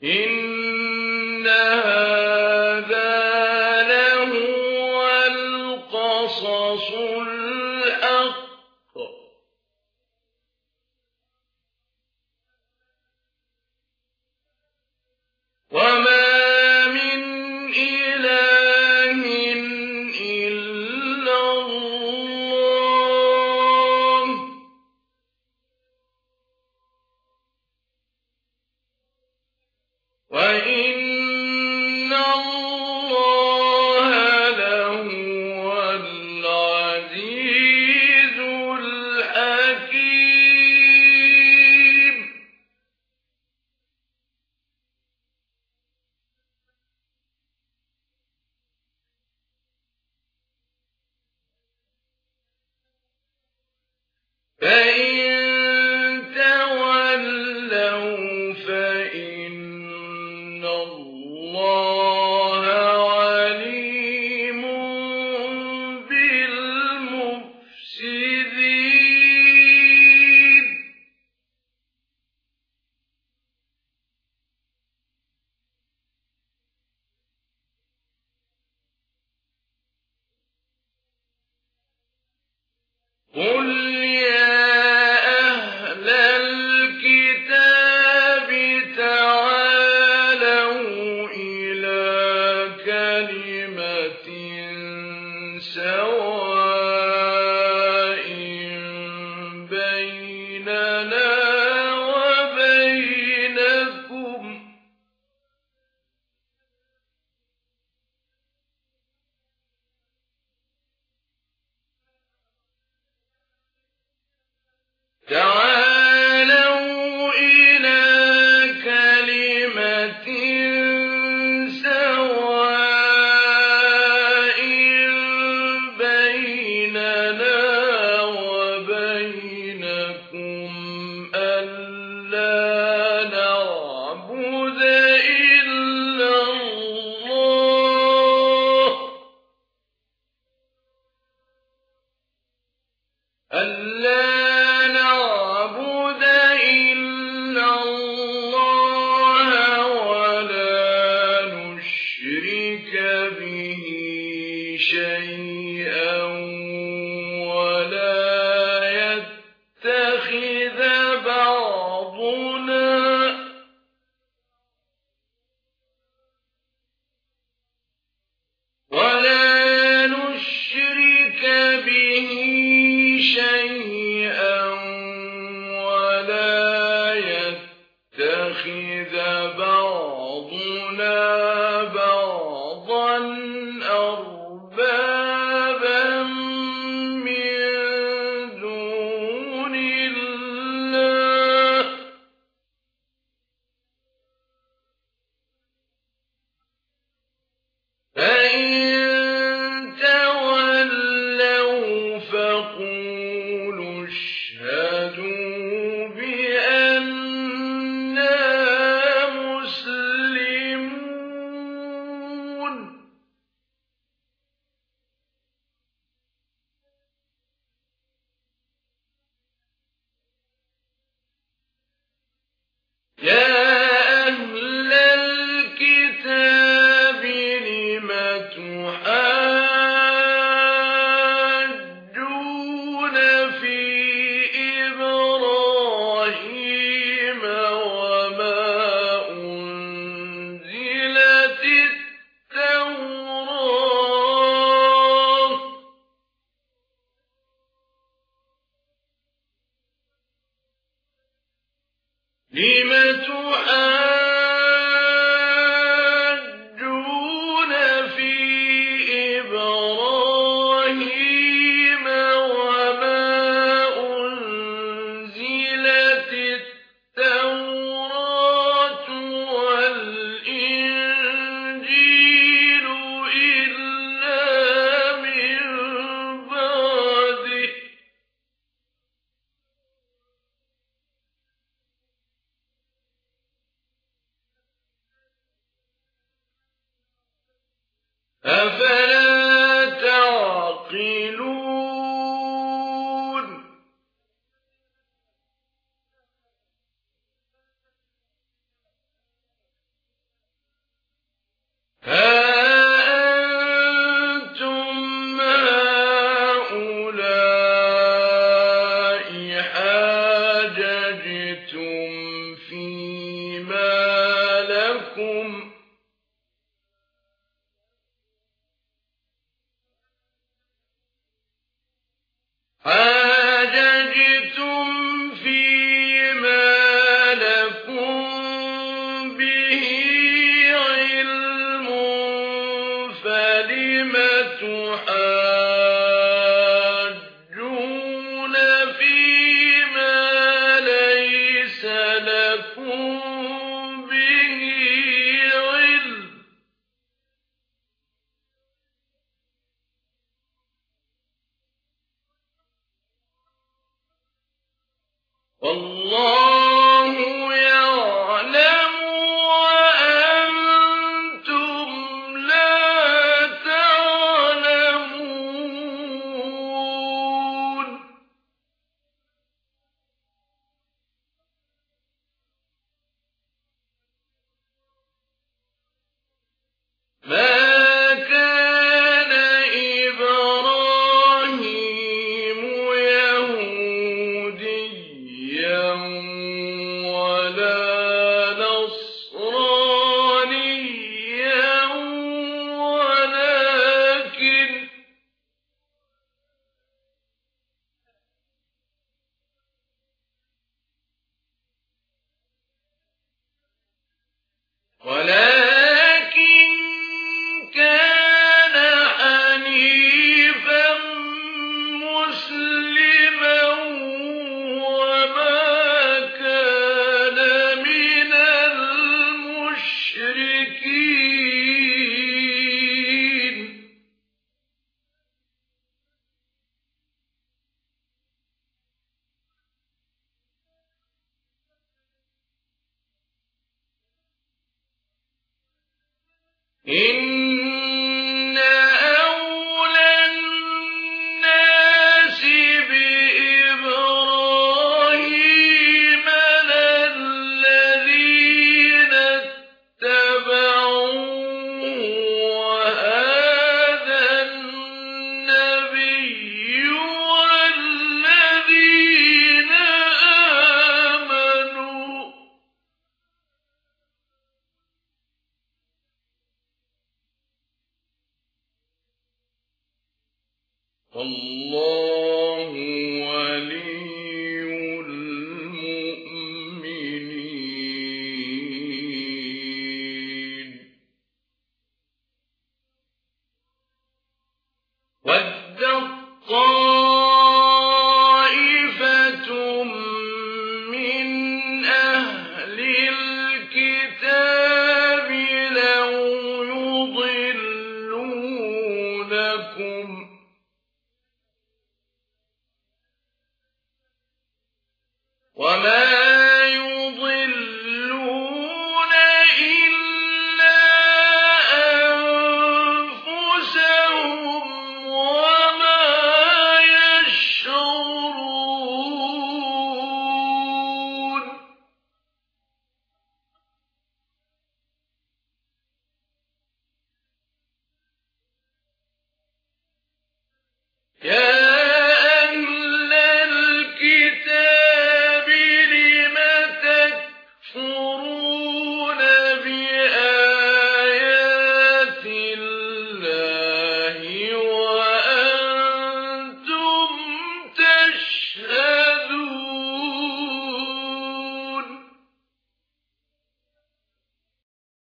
إِنَّ هَٰذَا لَهُوَ الْقَصَصُ الْحَقُّ ۚ وَمَا مِنْ إِلَٰهٍ إِلَّا اللَّهُ ۚ وَإِنَّ اللَّهَ لَهُوَ الْعَزِيزُ الْحَكِيمُ. فَإِن تَوَلَّوْا فَإِنَّ اللَّهَ عَلِيمٌ بِالْمُفْسِدِينَ. قُلْ يَا أَهْلَ الْكِتَابِ تَعَالَوْا إِلَىٰ كَلِمَةٍ سَوَاءٍ بَيْنَنَا وَبَيْنَكُمْ أَلَّا نَعْبُدَ إِلَّا اللَّهَ وَلَا نُشْرِكَ بِهِ شَيْئًا وَلَا يَتَّخِذَ بَعْضُنَا بَعْضًا أَرْبَابًا مِّن دُونِ اللَّهِ ۚ فَإِن تَوَلَّوْا فَقُولُوا اشْهَدُوا بِأَنَّا مُسْلِمُونَ. يَا أَهْلَ الْكِتَابِ لِمَ تُحَاجُّونَ فِي إِبْرَاهِيمَ وَمَا أُنزِلَتِ التَّوْرَاةُ وَالْإِنجِيلُ إِلَّا مِن بَعْدِهِ ۚ أَفَلَا تَعْقِلُونَ. تحاجون فيما ليس لكم به علم والله يعلم وأنتم لا تعلمون ما كان إبراهيم يهوديا ولا نصرانيا ولكن كان حنيفا مسلما وما كان من المشركين إن أولى الناس بإبراهيم للذين اتبعوه وهذا النبي والذين آمنوا والله ولي المؤمنين وَدَّت طَّائِفَةٌ من أهل الكتاب لو يضلونكم وما يضلون إلا أنفسهم وما يشعرون يا